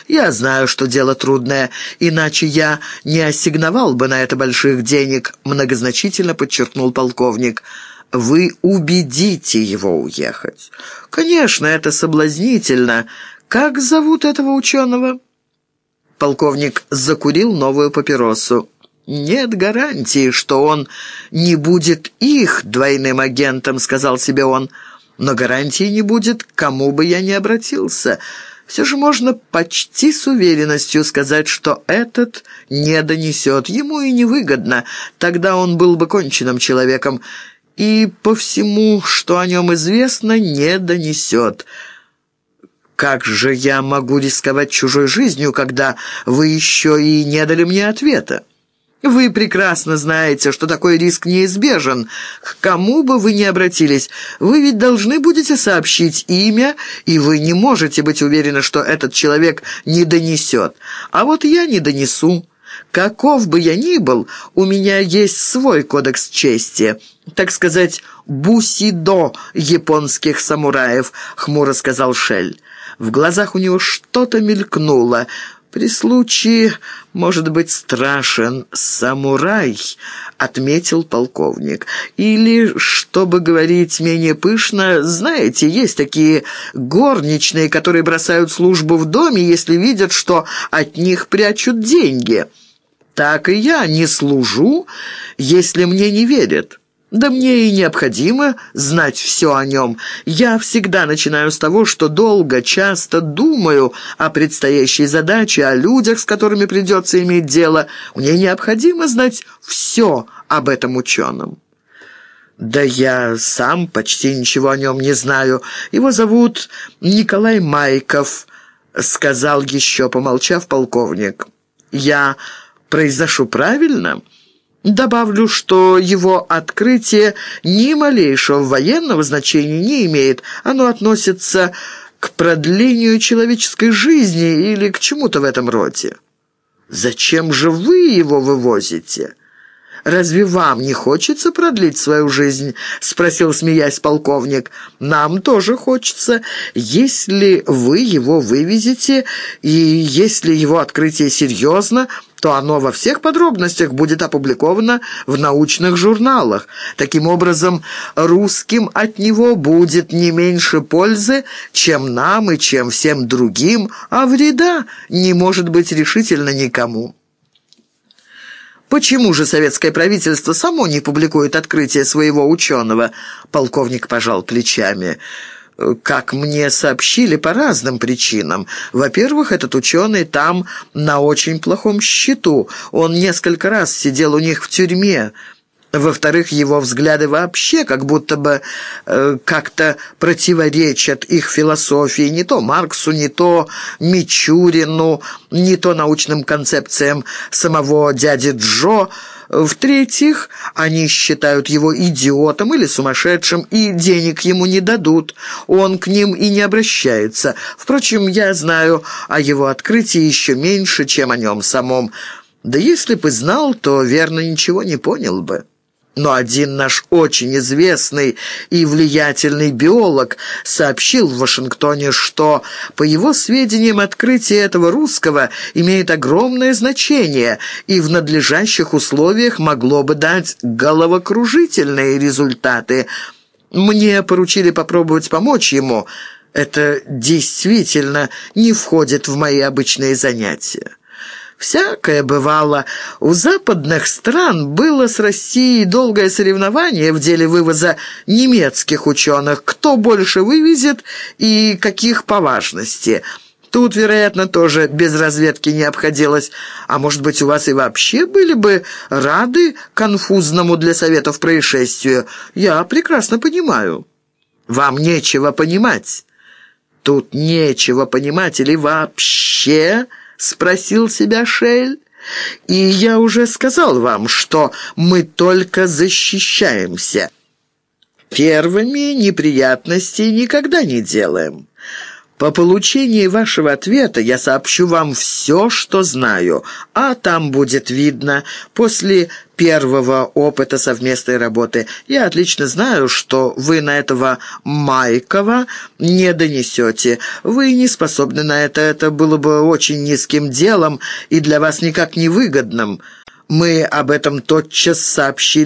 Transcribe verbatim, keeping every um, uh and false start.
Я знаю, что дело трудное, иначе я не ассигновал бы на это больших денег», — многозначительно подчеркнул полковник. «Вы убедите его уехать». «Конечно, это соблазнительно. Как зовут этого ученого?» Полковник закурил новую папиросу. «Нет гарантии, что он не будет их двойным агентом», — сказал себе он. «Но гарантии не будет, к кому бы я ни обратился. Все же можно почти с уверенностью сказать, что этот не донесет. Ему и невыгодно. Тогда он был бы конченным человеком. И по всему, что о нем известно, не донесет. Как же я могу рисковать чужой жизнью, когда вы еще и не дали мне ответа? Вы прекрасно знаете, что такой риск неизбежен. К кому бы вы ни обратились, вы ведь должны будете сообщить имя, и вы не можете быть уверены, что этот человек не донесет. А вот я не донесу. Каков бы я ни был, у меня есть свой кодекс чести, так сказать, бусидо японских самураев», — хмуро сказал Шель. В глазах у него что-то мелькнуло. «При случае, может быть, страшен самурай», — отметил полковник. «Или, чтобы говорить менее пышно, знаете, есть такие горничные, которые бросают службу в доме, если видят, что от них прячут деньги. Так и я не служу, если мне не верят». Да мне и необходимо знать все о нем. Я всегда начинаю с того, что долго, часто думаю о предстоящей задаче, о людях, с которыми придется иметь дело. Мне необходимо знать все об этом ученом. Да я сам почти ничего о нем не знаю. Его зовут Николай Майков, сказал еще, помолчав, полковник. Я произношу правильно? Добавлю, что его открытие ни малейшего военного значения не имеет. Оно относится к продлению человеческой жизни или к чему-то в этом роде. Зачем же вы его вывозите? «Разве вам не хочется продлить свою жизнь?» — спросил, смеясь, полковник. «Нам тоже хочется. Если вы его вывезете, и если его открытие серьезно, то оно во всех подробностях будет опубликовано в научных журналах. Таким образом, русским от него будет не меньше пользы, чем нам и чем всем другим, а вреда не может быть решительно никому». «Почему же советское правительство само не публикует открытие своего ученого?» Полковник пожал плечами. «Как мне сообщили, по разным причинам. Во-первых, этот ученый там на очень плохом счету. Он несколько раз сидел у них в тюрьме. Во-вторых, его взгляды вообще как будто бы э, как-то противоречат их философии, не то Марксу, не то Мичурину, не то научным концепциям самого дяди Джо. В-третьих, они считают его идиотом или сумасшедшим, и денег ему не дадут. Он к ним и не обращается. Впрочем, я знаю о его открытии еще меньше, чем о нем самом. Да если бы знал, то, верно, ничего не понял бы». Но один наш очень известный и влиятельный биолог сообщил в Вашингтоне, что, по его сведениям, открытие этого русского имеет огромное значение и в надлежащих условиях могло бы дать головокружительные результаты. Мне поручили попробовать помочь ему. Это действительно не входит в мои обычные занятия. Всякое бывало. У западных стран было с Россией долгое соревнование в деле вывоза немецких ученых. Кто больше вывезет и каких по важности. Тут, вероятно, тоже без разведки не обходилось. А может быть, у вас и вообще были бы рады конфузному для советов происшествию? Я прекрасно понимаю. Вам нечего понимать. Тут нечего понимать или вообще... — спросил себя Шель. «И я уже сказал вам, что мы только защищаемся. Первыми неприятностей никогда не делаем. По получении вашего ответа я сообщу вам все, что знаю, а там будет видно. После первого опыта совместной работы я отлично знаю, что вы на этого Майкова не донесете. Вы не способны на это, это было бы очень низким делом и для вас никак не выгодным. Мы об этом тотчас сообщили